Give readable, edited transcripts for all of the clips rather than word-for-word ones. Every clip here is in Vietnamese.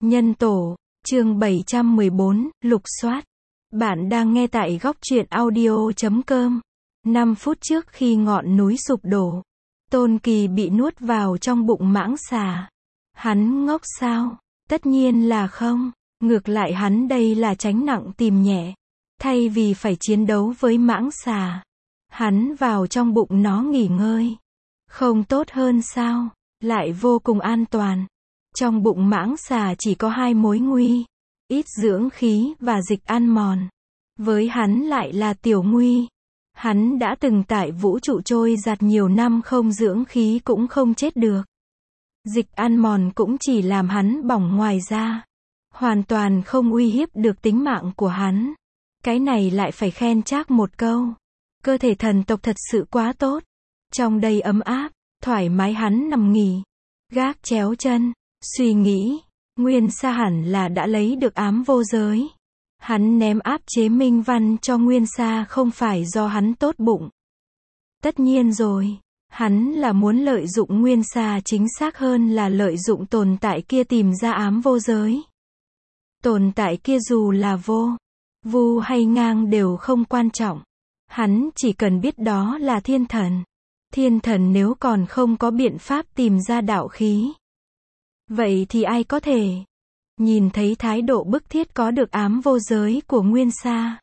Nhân tổ, chương 714, lục soát. Bạn đang nghe tại góc truyện audio.com. 5 phút trước khi ngọn núi sụp đổ, Tôn Kỳ bị nuốt vào trong bụng mãng xà. Hắn ngốc sao? Tất nhiên là không. Ngược lại hắn đây là tránh nặng tìm nhẹ. Thay vì phải chiến đấu với mãng xà, hắn vào trong bụng nó nghỉ ngơi. Không tốt hơn sao? Lại vô cùng an toàn. Trong bụng mãng xà chỉ có 2 mối nguy: ít dưỡng khí và dịch ăn mòn. Với hắn lại là tiểu nguy. Hắn đã từng tại vũ trụ trôi giạt nhiều năm không dưỡng khí cũng không chết được. Dịch ăn mòn cũng chỉ làm hắn bỏng ngoài da. Hoàn toàn không uy hiếp được tính mạng của hắn. Cái này lại phải khen Trác một câu. Cơ thể thần tộc thật sự quá tốt. Trong đây ấm áp, thoải mái hắn nằm nghỉ. Gác chéo chân, suy nghĩ, Nguyên Sa hẳn là đã lấy được ám vô giới. Hắn ném áp chế minh văn cho Nguyên Sa không phải do hắn tốt bụng. Tất nhiên rồi, hắn là muốn lợi dụng Nguyên Sa chính xác hơn là lợi dụng tồn tại kia tìm ra ám vô giới. Tồn tại kia dù là vô, vu hay ngang đều không quan trọng. Hắn chỉ cần biết đó là thiên thần. Thiên thần nếu còn không có biện pháp tìm ra đạo khí, vậy thì ai có thể? Nhìn thấy thái độ bức thiết có được ám vô giới của Nguyên Sa,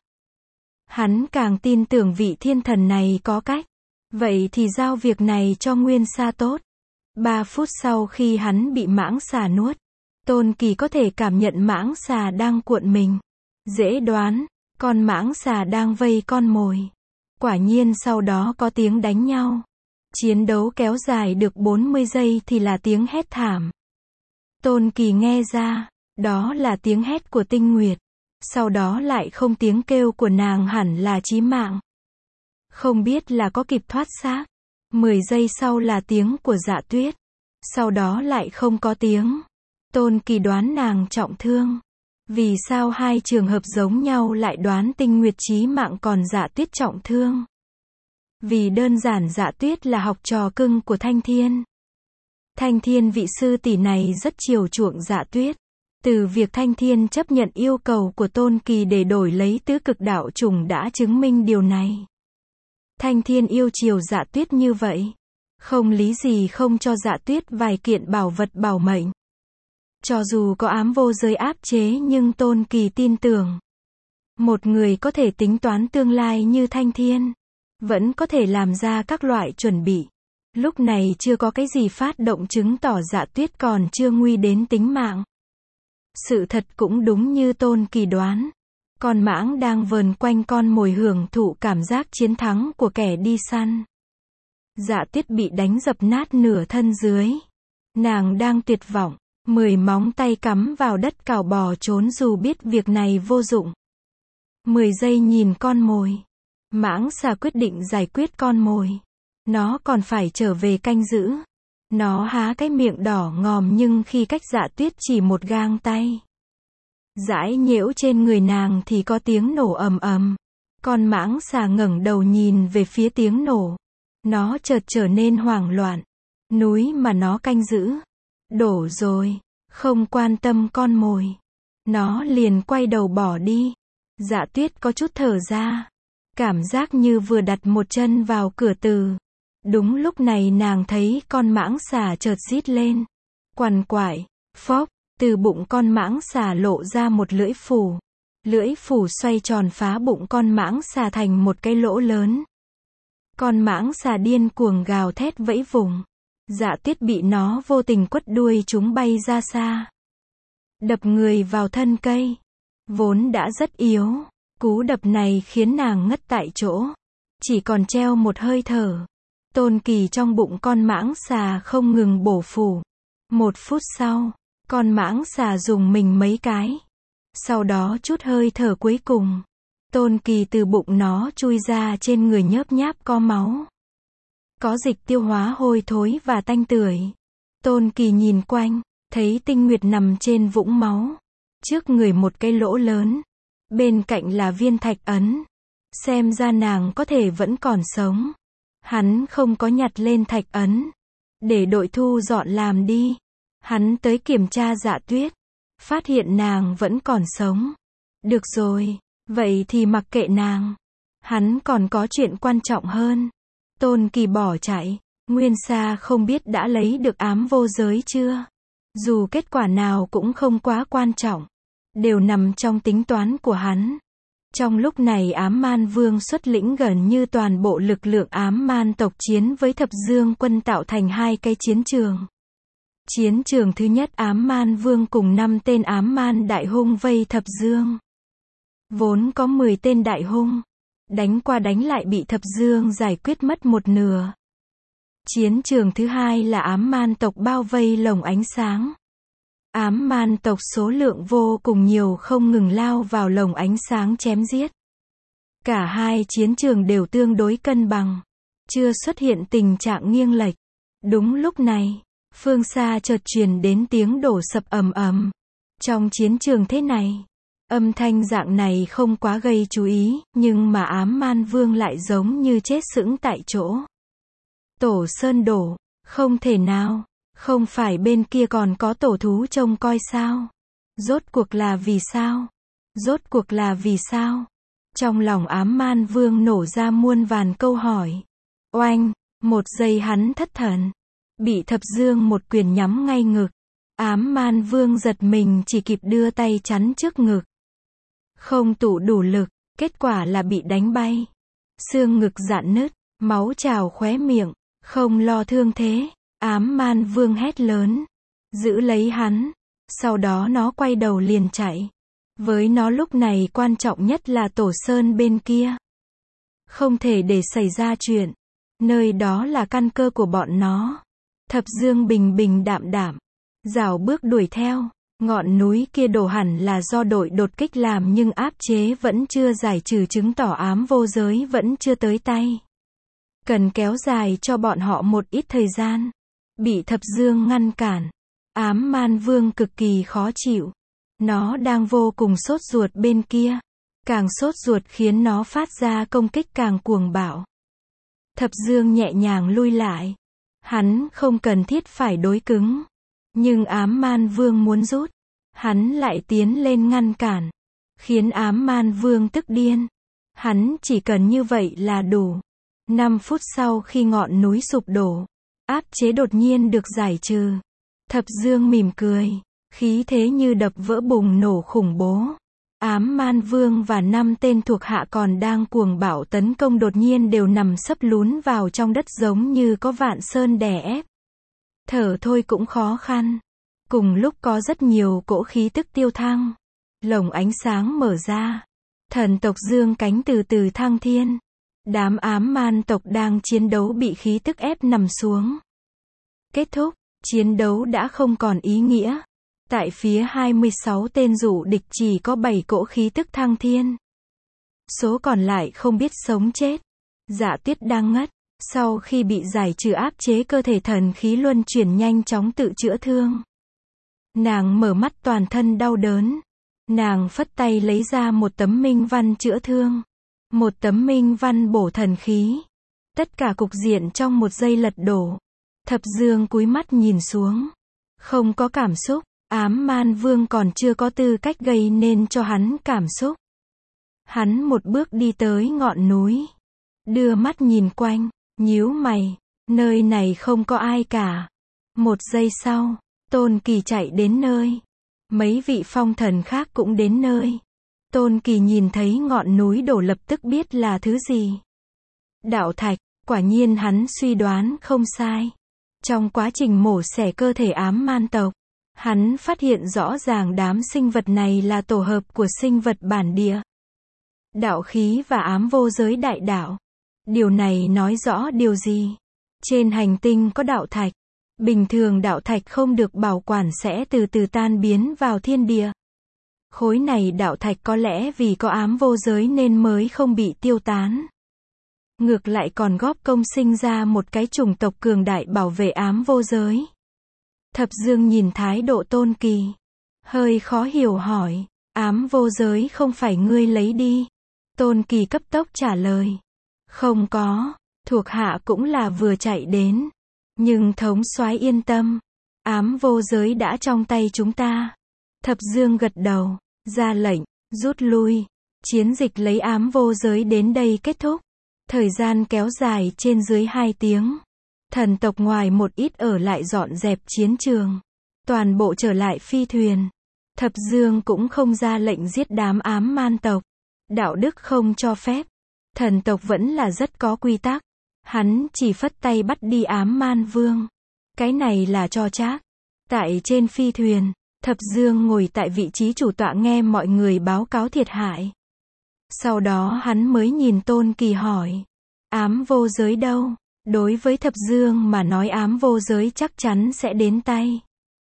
hắn càng tin tưởng vị thiên thần này có cách. Vậy thì giao việc này cho Nguyên Sa tốt. 3 phút sau khi hắn bị mãng xà nuốt, Tôn Kỳ có thể cảm nhận mãng xà đang cuộn mình. Dễ đoán, con mãng xà đang vây con mồi. Quả nhiên sau đó có tiếng đánh nhau. Chiến đấu kéo dài được 40 giây thì là tiếng hét thảm. Tôn Kỳ nghe ra, đó là tiếng hét của Tinh Nguyệt. Sau đó lại không, tiếng kêu của nàng hẳn là chí mạng. Không biết là có kịp thoát xác. 10 giây sau là tiếng của Dạ Tuyết. Sau đó lại không có tiếng. Tôn Kỳ đoán nàng trọng thương. Vì sao hai trường hợp giống nhau lại đoán Tinh Nguyệt chí mạng còn Dạ Tuyết trọng thương? Vì đơn giản Dạ Tuyết là học trò cưng của Thanh Thiên. Thanh Thiên vị sư tỷ này rất chiều chuộng Dạ Tuyết. Từ việc Thanh Thiên chấp nhận yêu cầu của Tôn Kỳ để đổi lấy tứ cực đạo trùng đã chứng minh điều này. Thanh Thiên yêu chiều Dạ Tuyết như vậy, không lý gì không cho Dạ Tuyết vài kiện bảo vật bảo mệnh. Cho dù có ám vô giới áp chế nhưng Tôn Kỳ tin tưởng, một người có thể tính toán tương lai như Thanh Thiên, vẫn có thể làm ra các loại chuẩn bị. Lúc này chưa có cái gì phát động chứng tỏ Dạ Tuyết còn chưa nguy đến tính mạng. Sự thật cũng đúng như Tôn Kỳ đoán. Con mãng đang vờn quanh con mồi hưởng thụ cảm giác chiến thắng của kẻ đi săn. Dạ Tuyết bị đánh dập nát nửa thân dưới. Nàng đang tuyệt vọng, 10 móng tay cắm vào đất cào bò trốn dù biết việc này vô dụng. 10 giây nhìn con mồi. Mãng xà quyết định giải quyết con mồi. Nó còn phải trở về canh giữ. Nó há cái miệng đỏ ngòm nhưng khi cách Dạ Tuyết chỉ một gang tay, dãi nhễu trên người nàng thì có tiếng nổ ầm ầm. Con mãng xà ngẩng đầu nhìn về phía tiếng nổ. Nó chợt trở nên hoảng loạn. Núi mà nó canh giữ đổ rồi. Không quan tâm con mồi, nó liền quay đầu bỏ đi. Dạ Tuyết có chút thở ra, cảm giác như vừa đặt một chân vào cửa từ. Đúng lúc này nàng thấy con mãng xà chợt rít lên, quằn quại. Phốc, từ bụng con mãng xà lộ ra một lưỡi phủ. Lưỡi phủ xoay tròn phá bụng con mãng xà thành một cái lỗ lớn. Con mãng xà điên cuồng gào thét vẫy vùng. Dạ Tuyết bị nó vô tình quất đuôi chúng bay ra xa, đập người vào thân cây. Vốn đã rất yếu, cú đập này khiến nàng ngất tại chỗ, chỉ còn treo một hơi thở. Tôn Kỳ trong bụng con mãng xà không ngừng bổ phủ. 1 phút sau, con mãng xà dùng mình mấy cái. Sau đó chút hơi thở cuối cùng, Tôn Kỳ từ bụng nó chui ra, trên người nhớp nháp có máu. Có dịch tiêu hóa hôi thối và tanh tưởi. Tôn Kỳ nhìn quanh, thấy Tinh Nguyệt nằm trên vũng máu. Trước người một cái lỗ lớn. Bên cạnh là viên thạch ấn. Xem ra nàng có thể vẫn còn sống. Hắn không có nhặt lên thạch ấn. Để đội thu dọn làm đi. Hắn tới kiểm tra Dạ Tuyết. phát hiện nàng vẫn còn sống. Được rồi, vậy thì mặc kệ nàng. Hắn còn có chuyện quan trọng hơn. Tôn Kỳ bỏ chạy. Nguyên Sa không biết đã lấy được ám vô giới chưa. Dù kết quả nào cũng không quá quan trọng. Đều nằm trong tính toán của hắn. Trong lúc này Ám Man Vương xuất lĩnh gần như toàn bộ lực lượng ám man tộc chiến với Thập Dương quân tạo thành hai cái chiến trường. Chiến trường thứ nhất Ám Man Vương cùng 5 tên ám man đại hung vây Thập Dương. Vốn có 10 tên đại hung. Đánh qua đánh lại bị Thập Dương giải quyết mất một nửa. Chiến trường thứ hai là ám man tộc bao vây lồng ánh sáng. Ám man tộc số lượng vô cùng nhiều không ngừng lao vào lồng ánh sáng chém giết. Cả hai chiến trường đều tương đối cân bằng. Chưa xuất hiện tình trạng nghiêng lệch. Đúng lúc này, phương xa chợt truyền đến tiếng đổ sập ầm ầm. Trong chiến trường thế này, âm thanh dạng này không quá gây chú ý, nhưng mà Ám Man Vương lại giống như chết sững tại chỗ. Tổ sơn đổ, không thể nào, không phải bên kia còn có tổ thú trông coi sao? Rốt cuộc là vì sao? Rốt cuộc là vì sao? Trong lòng Ám Man Vương nổ ra muôn vàn câu hỏi. Oanh, một giây hắn thất thần, bị Thập Dương một quyền nhắm ngay ngực. Ám Man Vương giật mình chỉ kịp đưa tay chắn trước ngực. Không tụ đủ lực, kết quả là bị đánh bay. Xương ngực rạn nứt, máu trào khóe miệng, không lo thương thế. Ám Man Vương hét lớn, giữ lấy hắn. Sau đó nó quay đầu liền chạy. Với nó lúc này quan trọng nhất là Tổ Sơn bên kia. Không thể để xảy ra chuyện. Nơi đó là căn cơ của bọn nó. Thập Dương bình bình đạm đạm, rảo bước đuổi theo. Ngọn núi kia đổ hẳn là do đội đột kích làm nhưng áp chế vẫn chưa giải trừ, chứng tỏ ám vô giới vẫn chưa tới tay. Cần kéo dài cho bọn họ một ít thời gian. Bị Thập Dương ngăn cản. Ám Man Vương cực kỳ khó chịu. Nó đang vô cùng sốt ruột bên kia. Càng sốt ruột khiến nó phát ra công kích càng cuồng bạo. Thập Dương nhẹ nhàng lui lại. Hắn không cần thiết phải đối cứng. Nhưng Ám Man Vương muốn rút. Hắn lại tiến lên ngăn cản. Khiến Ám Man Vương tức điên. Hắn chỉ cần như vậy là đủ. 5 phút sau khi ngọn núi sụp đổ, áp chế đột nhiên được giải trừ. Thập Dương mỉm cười. Khí thế như đập vỡ bùng nổ khủng bố. Ám Man Vương và 5 tên thuộc hạ còn đang cuồng bạo tấn công đột nhiên đều nằm sấp lún vào trong đất giống như có vạn sơn đè ép. Thở thôi cũng khó khăn. Cùng lúc có rất nhiều cỗ khí tức tiêu thăng. Lồng ánh sáng mở ra. Thần tộc dương cánh từ từ thăng thiên. Đám ám man tộc đang chiến đấu bị khí tức ép nằm xuống. Kết thúc, chiến đấu đã không còn ý nghĩa. Tại phía 26 tên dụ địch chỉ có 7 cỗ khí tức thăng thiên. Số còn lại không biết sống chết. Dạ Tuyết đang ngất. Sau khi bị giải trừ áp chế cơ thể, thần khí luân chuyển nhanh chóng tự chữa thương. Nàng mở mắt toàn thân đau đớn. Nàng phất tay lấy ra một tấm minh văn chữa thương. Một tấm minh văn bổ thần khí. Tất cả cục diện trong một giây lật đổ. Thập Dương cúi mắt nhìn xuống. Không có cảm xúc. Ám Man Vương còn chưa có tư cách gây nên cho hắn cảm xúc. Hắn một bước đi tới ngọn núi. Đưa mắt nhìn quanh. Nhíu mày. Nơi này không có ai cả. Một giây sau, Tôn Kỳ chạy đến nơi. Mấy vị phong thần khác cũng đến nơi. Tôn Kỳ nhìn thấy ngọn núi đổ lập tức biết là thứ gì. Đạo thạch, quả nhiên hắn suy đoán không sai. Trong quá trình mổ xẻ cơ thể ám man tộc, hắn phát hiện rõ ràng đám sinh vật này là tổ hợp của sinh vật bản địa. Đạo khí và ám vô giới đại đạo. Điều này nói rõ điều gì? Trên hành tinh có đạo thạch. Bình thường đạo thạch không được bảo quản sẽ từ từ tan biến vào thiên địa. Khối này đạo thạch có lẽ vì có ám vô giới nên mới không bị tiêu tán. Ngược lại còn góp công sinh ra một cái chủng tộc cường đại bảo vệ ám vô giới. Thập Dương nhìn thái độ Tôn Kỳ. Hơi khó hiểu hỏi. Ám vô giới không phải ngươi lấy đi? Tôn Kỳ cấp tốc trả lời. Không có, thuộc hạ cũng là vừa chạy đến. Nhưng thống soái yên tâm. Ám vô giới đã trong tay chúng ta. Thập Dương gật đầu, ra lệnh, rút lui. Chiến dịch lấy ám vô giới đến đây kết thúc. Thời gian kéo dài trên dưới 2 tiếng. Thần tộc ngoài một ít ở lại dọn dẹp chiến trường. Toàn bộ trở lại phi thuyền. Thập Dương cũng không ra lệnh giết đám ám man tộc. Đạo đức không cho phép. Thần tộc vẫn là rất có quy tắc. Hắn chỉ phất tay bắt đi ám man vương. Cái này là cho chắc. Tại trên phi thuyền, Thập Dương ngồi tại vị trí chủ tọa nghe mọi người báo cáo thiệt hại. Sau đó hắn mới nhìn Tôn Kỳ hỏi. Ám vô giới đâu? Đối với Thập Dương mà nói ám vô giới chắc chắn sẽ đến tay.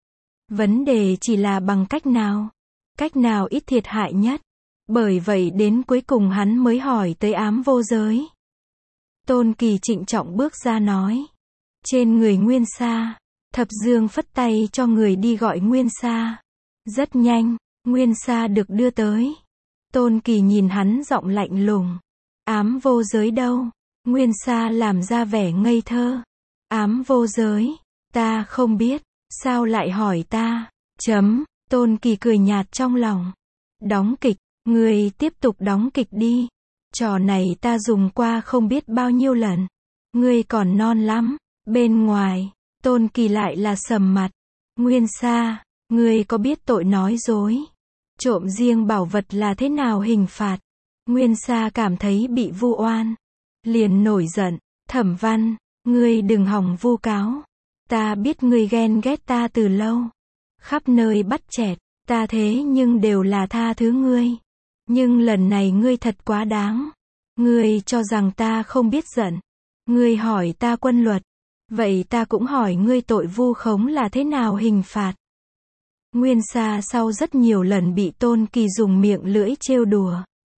Vấn đề chỉ là bằng cách nào? Cách nào ít thiệt hại nhất? Bởi vậy đến cuối cùng hắn mới hỏi tới ám vô giới. Tôn Kỳ trịnh trọng bước ra nói. Trên người Nguyên Sa. Thập Dương phất tay cho người đi gọi Nguyên Sa. Rất nhanh, Nguyên Sa được đưa tới. Tôn Kỳ nhìn hắn giọng lạnh lùng. Ám vô giới đâu? Nguyên Sa làm ra vẻ ngây thơ. Ám vô giới? Ta không biết. Sao lại hỏi ta? Tôn Kỳ cười nhạt trong lòng. Đóng kịch, ngươi tiếp tục đóng kịch đi. Trò này ta dùng qua không biết bao nhiêu lần. Ngươi còn non lắm. Bên ngoài, Tôn Kỳ lại là sầm mặt. Nguyên Sa, ngươi có biết tội nói dối, trộm riêng bảo vật là thế nào hình phạt? Nguyên Sa cảm thấy bị vu oan. Liền nổi giận. Thẩm Văn, ngươi đừng hòng vu cáo. Ta biết ngươi ghen ghét ta từ lâu. Khắp nơi bắt chẹt, ta thế nhưng đều là tha thứ ngươi. Nhưng lần này ngươi thật quá đáng. Ngươi cho rằng ta không biết giận. Ngươi hỏi ta quân luật. Vậy ta cũng hỏi ngươi tội vu khống là thế nào hình phạt? Nguyên Sa sau rất nhiều lần bị Tôn Kỳ dùng miệng lưỡi trêu đùa.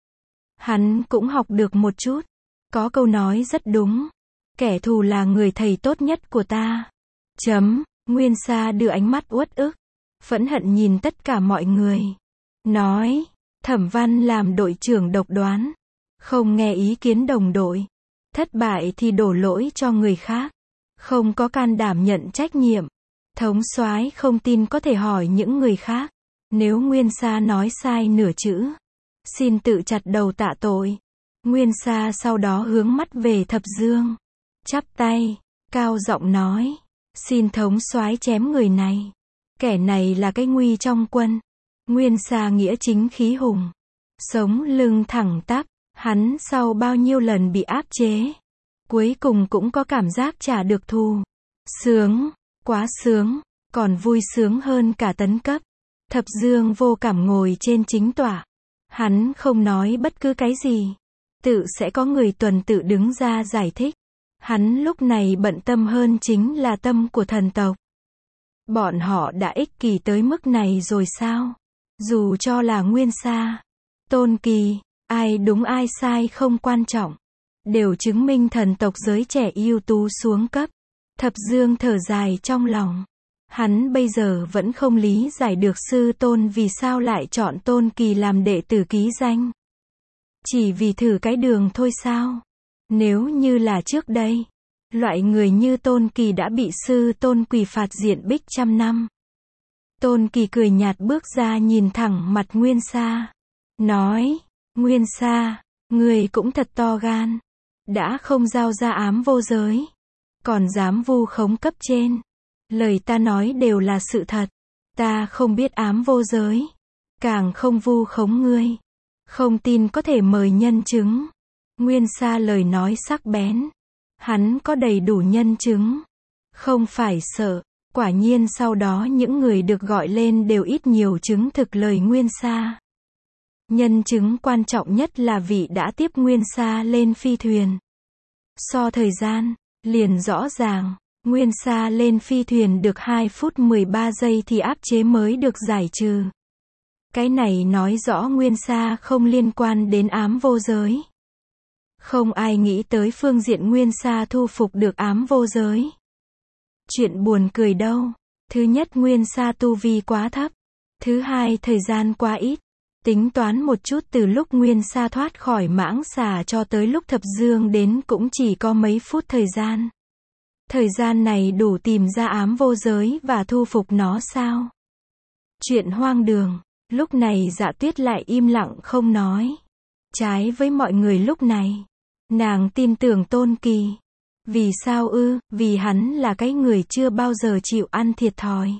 Hắn cũng học được một chút. Có câu nói rất đúng. Kẻ thù là người thầy tốt nhất của ta. Nguyên Sa đưa ánh mắt uất ức. Phẫn hận nhìn tất cả mọi người. Nói, Thẩm Văn làm đội trưởng độc đoán. Không nghe ý kiến đồng đội. Thất bại thì đổ lỗi cho người khác. Không có can đảm nhận trách nhiệm. Thống soái không tin có thể hỏi những người khác. Nếu Nguyên Sa nói sai nửa chữ, xin tự chặt đầu tạ tội. Nguyên Sa sau đó hướng mắt về Thập Dương. Chắp tay, cao giọng nói. Xin thống soái chém người này. Kẻ này là cái nguy trong quân. Nguyên Sa nghĩa chính khí hùng. Sống lưng thẳng tắp. Hắn sau bao nhiêu lần bị áp chế. Cuối cùng cũng có cảm giác trả được thù. Sướng, quá sướng, còn vui sướng hơn cả tấn cấp. Thập Dương vô cảm ngồi trên chính tọa. Hắn không nói bất cứ cái gì. Tự sẽ có người tuần tự đứng ra giải thích. Hắn lúc này bận tâm hơn chính là tâm của thần tộc. Bọn họ đã ích kỷ tới mức này rồi sao? Dù cho là Nguyên Sa, Tôn Kỳ, ai đúng ai sai không quan trọng. Đều chứng minh thần tộc giới trẻ ưu tú xuống cấp. Thập Dương thở dài trong lòng. Hắn bây giờ vẫn không lý giải được sư tôn vì sao lại chọn Tôn Kỳ làm đệ tử ký danh. Chỉ vì thử cái đường thôi sao? Nếu như là trước đây, loại người như Tôn Kỳ đã bị sư tôn quỳ phạt diện bích 100 năm. Tôn Kỳ cười nhạt bước ra nhìn thẳng mặt Nguyên Sa. Nói, Nguyên Sa, người cũng thật to gan. Đã không giao ra ám vô giới. Còn dám vu khống cấp trên. Lời ta nói đều là sự thật. Ta không biết ám vô giới. Càng không vu khống ngươi. Không tin có thể mời nhân chứng. Nguyên Sa lời nói sắc bén. Hắn có đầy đủ nhân chứng. Không phải sợ. Quả nhiên sau đó những người được gọi lên đều ít nhiều chứng thực lời Nguyên Sa. Nhân chứng quan trọng nhất là vị đã tiếp Nguyên Sa lên phi thuyền. So thời gian, liền rõ ràng, Nguyên Sa lên phi thuyền được 2 phút 13 giây thì áp chế mới được giải trừ. Cái này nói rõ Nguyên Sa không liên quan đến ám vô giới. Không ai nghĩ tới phương diện Nguyên Sa thu phục được ám vô giới. Chuyện buồn cười đâu. Thứ nhất Nguyên Sa tu vi quá thấp. Thứ hai thời gian quá ít. Tính toán một chút từ lúc Nguyên Sa thoát khỏi mãng xà cho tới lúc Thập Dương đến cũng chỉ có mấy phút thời gian. Thời gian này đủ tìm ra ám vô giới và thu phục nó sao? Chuyện hoang đường. Lúc này Dạ Tuyết lại im lặng không nói. Trái với mọi người lúc này, nàng tin tưởng Tôn Kỳ. Vì sao ư? Vì hắn là cái người chưa bao giờ chịu ăn thiệt thòi.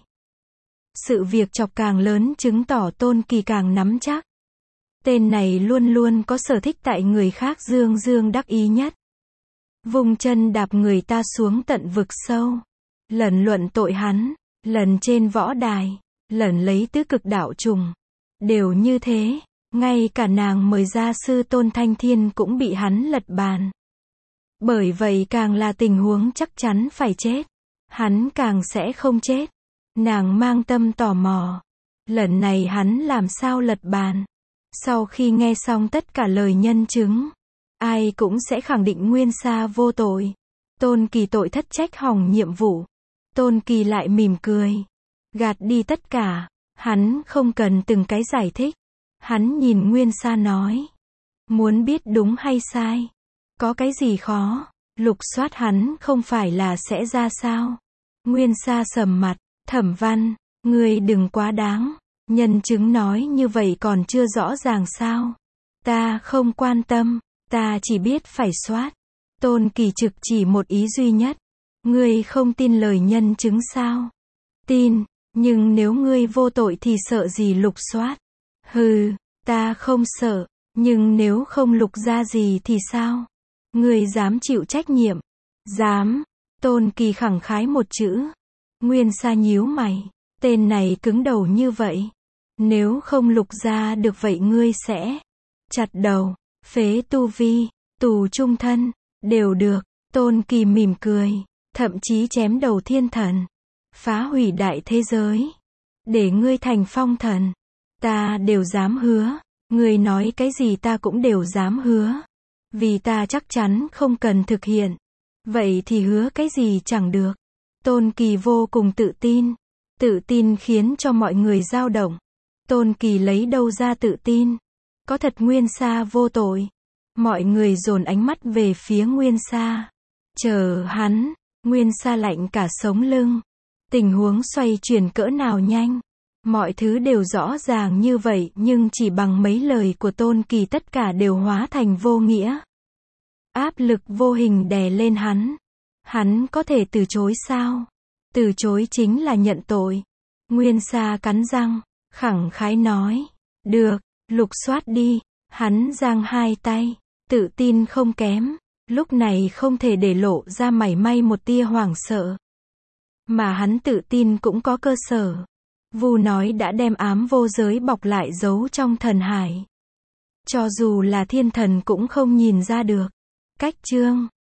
Sự việc chọc càng lớn chứng tỏ Tôn Kỳ càng nắm chắc. Tên này luôn luôn có sở thích tại người khác dương dương đắc ý nhất. Vùng chân đạp người ta xuống tận vực sâu. Lần luận tội hắn, lần trên võ đài, lần lấy tứ cực đạo trùng. Đều như thế, ngay cả nàng mời gia sư Tôn Thanh Thiên cũng bị hắn lật bàn. Bởi vậy càng là tình huống chắc chắn phải chết, hắn càng sẽ không chết. Nàng mang tâm tò mò, lần này hắn làm sao lật bàn? Sau khi nghe xong tất cả lời nhân chứng, ai cũng sẽ khẳng định Nguyên Sa vô tội. Tôn Kỳ tội thất trách hỏng nhiệm vụ. Tôn Kỳ lại mỉm cười, gạt đi tất cả, hắn không cần từng cái giải thích. Hắn nhìn Nguyên Sa nói, muốn biết đúng hay sai, có cái gì khó, lục soát hắn không phải là sẽ ra sao? Nguyên Sa sầm mặt, Thẩm Văn, ngươi đừng quá đáng, nhân chứng nói như vậy còn chưa rõ ràng sao? Ta không quan tâm, ta chỉ biết phải soát. Tôn Kỳ trực chỉ một ý duy nhất, ngươi không tin lời nhân chứng sao? Tin, nhưng nếu ngươi vô tội thì sợ gì lục soát? Hừ, ta không sợ, nhưng nếu không lục ra gì thì sao? Ngươi dám chịu trách nhiệm? Dám. Tôn Kỳ khẳng khái một chữ. Nguyên Sa nhíu mày, tên này cứng đầu như vậy. Nếu không lục ra được vậy ngươi sẽ chặt đầu, phế tu vi, tù trung thân, đều được. Tôn Kỳ mỉm cười, thậm chí chém đầu thiên thần, phá hủy đại thế giới, để ngươi thành phong thần. Ta đều dám hứa, ngươi nói cái gì ta cũng đều dám hứa. Vì ta chắc chắn không cần thực hiện. Vậy thì hứa cái gì chẳng được. Tôn Kỳ vô cùng tự tin khiến cho mọi người dao động. Tôn Kỳ lấy đâu ra tự tin? Có thật Nguyên Sa vô tội? Mọi người dồn ánh mắt về phía Nguyên Sa. Chờ hắn, Nguyên Sa lạnh cả sống lưng. Tình huống xoay chuyển cỡ nào nhanh. Mọi thứ đều rõ ràng như vậy nhưng chỉ bằng mấy lời của Tôn Kỳ tất cả đều hóa thành vô nghĩa. Áp lực vô hình đè lên hắn. Hắn có thể từ chối sao? Từ chối chính là nhận tội. Nguyên Sa cắn răng, khẳng khái nói. Được, lục soát đi. Hắn giang hai tay, tự tin không kém. Lúc này không thể để lộ ra mảy may một tia hoảng sợ. Mà hắn tự tin cũng có cơ sở. Vu nói đã đem ám vô giới bọc lại giấu trong thần hải. Cho dù là thiên thần cũng không nhìn ra được. Cách chương